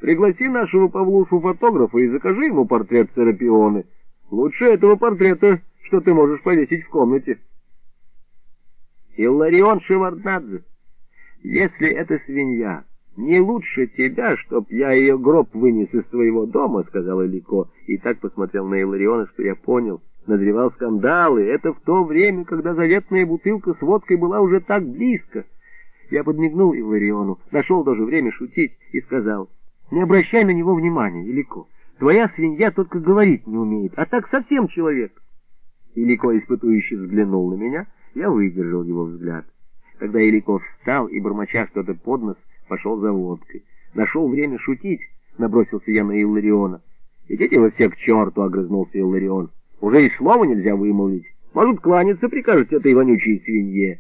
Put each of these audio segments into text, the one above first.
Пригласи нашего Павлушу-фотографа и закажи ему портрет Серапионы. Лучше этого портрета, что ты можешь повесить в комнате. Илларион Шеварднадзе, если эта свинья не лучше тебя, чтоб я ее гроб вынес из твоего дома, — сказал Илико, и так посмотрел на Иллариона, что я понял. Назревал скандал, и это в то время, когда заветная бутылка с водкой была уже так близко. Я подмигнул Иллариону, нашел даже время шутить и сказал: не обращай на него внимания, Илико. Твоя свинья только говорить не умеет, а так совсем человек. Илико испытующе взглянул на меня, я выдержал его взгляд. Когда Илико встал и, бормоча что-то под нос, пошел за водкой. Нашел время шутить, набросился я на Иллариона. «Идите вы все к черту!» — огрызнулся Илларион. «Уже и слова нельзя вымолвить. Может, кланяться прикажете этой вонючей свинье».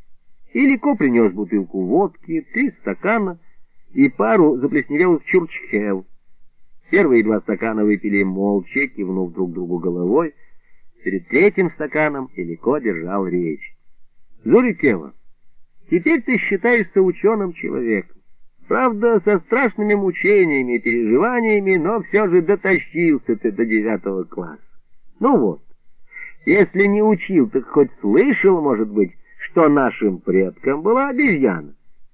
Илико принес бутылку водки, 3 стакана и пару заплесневелых чурчхел. Первые 2 стакана выпили молча, кивнув друг другу головой. Перед 3-м стаканом Илико держал речь. «Зурикева, теперь ты считаешься ученым человеком. Правда, со страшными мучениями и переживаниями, но все же дотащился ты до 9 класса. Ну вот, если не учил, так хоть слышал, может быть, что нашим предкам была обезьяна.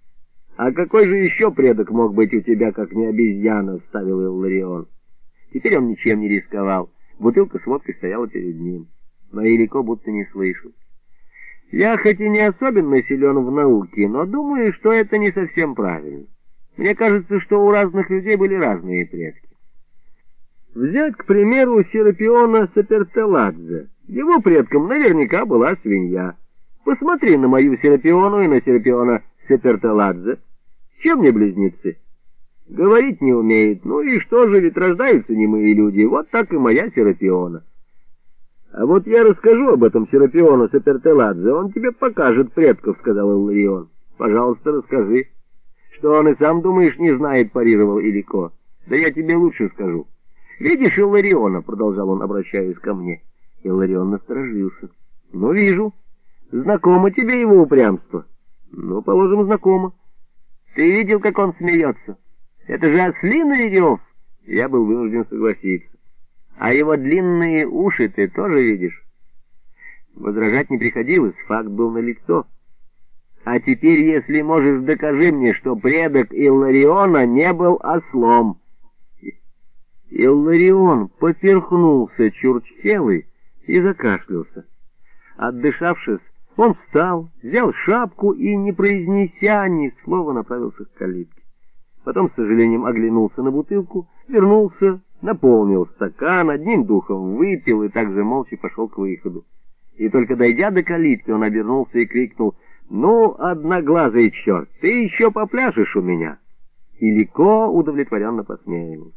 А какой же еще предок мог быть у тебя, как не обезьяна, — вставил Илларион. Теперь он ничем не рисковал. Бутылка с водкой стояла перед ним. Но Илико будто не слышал. Я хоть и не особенно силен в науке, но думаю, что это не совсем правильно. Мне кажется, что у разных людей были разные предки. Взять, к примеру, Серапиона Сапертеладзе. Его предком наверняка была свинья. Посмотри на мою Серапиону и на Серапиона Сапертеладзе. Чем мне близнецы? Говорить не умеет. Ну и что же, ведь рождаются немые люди. Вот так и моя Серапиона. А вот я расскажу об этом Серапиону Сапертеладзе. Он тебе покажет предков, — сказал Илларион. Пожалуйста, расскажи. Что он и сам, думаешь, не знает, — парировал Илико. Да я тебе лучше скажу. Видишь Иллариона, — продолжал он, обращаясь ко мне. Илларион насторожился. Ну, вижу. Знакомо тебе его упрямство? Ну, положим, знакомо. Ты видел, как он смеется? Это же ослиный рев. Я был вынужден согласиться. А его длинные уши ты тоже видишь? Возражать не приходилось, факт был налицо. А теперь, если можешь, докажи мне, что предок Иллариона не был ослом. Илларион поперхнулся чурчхелой и закашлялся. Отдышавшись, он встал, взял шапку и, не произнеся ни слова, направился к калитке. Потом, с сожалением, оглянулся на бутылку, вернулся, наполнил стакан, одним духом выпил и также молча пошел к выходу. И только дойдя до калитки, он обернулся и крикнул: «Ну, одноглазый черт, ты еще попляшешь у меня!» Илико удовлетворенно посмеивался.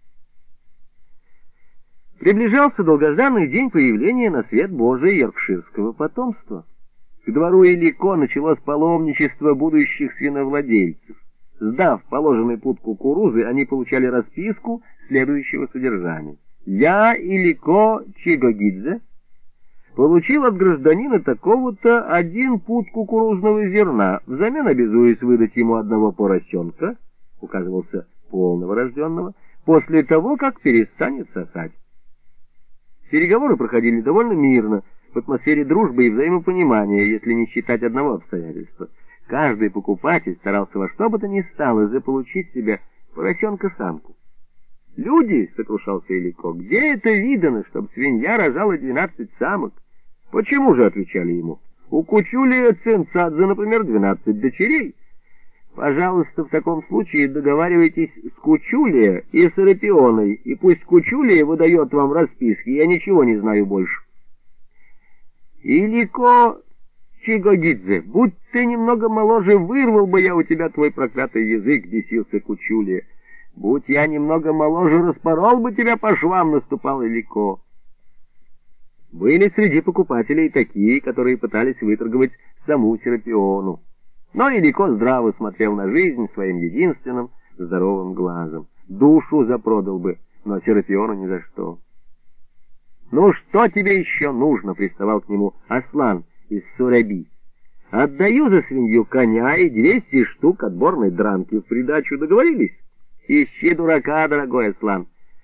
Приближался долгожданный день появления на свет Божий йоркширского потомства. К двору Илико началось паломничество будущих свиновладельцев. Сдав положенный пуд кукурузы, они получали расписку следующего содержания: «Я, Илико Чигогидзе, получил от гражданина такого-то 1 пуд кукурузного зерна, взамен обязуюсь выдать ему 1 поросенка», — указывался полного рожденного, «после того, как перестанет сосать». Переговоры проходили довольно мирно, в атмосфере дружбы и взаимопонимания, если не считать одного обстоятельства. Каждый покупатель старался во что бы то ни стало заполучить себе поросенка-самку. «Люди, — сокрушался Илико, — где это видано, чтобы свинья рожала 12 самок? Почему же, — отвечали ему, — у Кучулия Цинцадзе, например, 12 дочерей? Пожалуйста, в таком случае договаривайтесь с Кучулия и с Серапионой, и пусть Кучулия выдает вам расписки, я ничего не знаю больше». «Илико Чигогидзе, будь ты немного моложе, вырвал бы я у тебя твой проклятый язык», — бесился Кучулия. «Будь я немного моложе, распорол бы тебя по швам», — наступал Илико. Были среди покупателей такие, которые пытались выторговать саму Серапиону. Но Илико здраво смотрел на жизнь своим единственным здоровым глазом. Душу запродал бы, но Серапиону ни за что. «Ну что тебе еще нужно?» — приставал к нему Аслан из Сураби. «Отдаю за свинью коня и 200 штук отборной дранки в придачу. Договорились?» Ищи дурака, дорогой Аслан.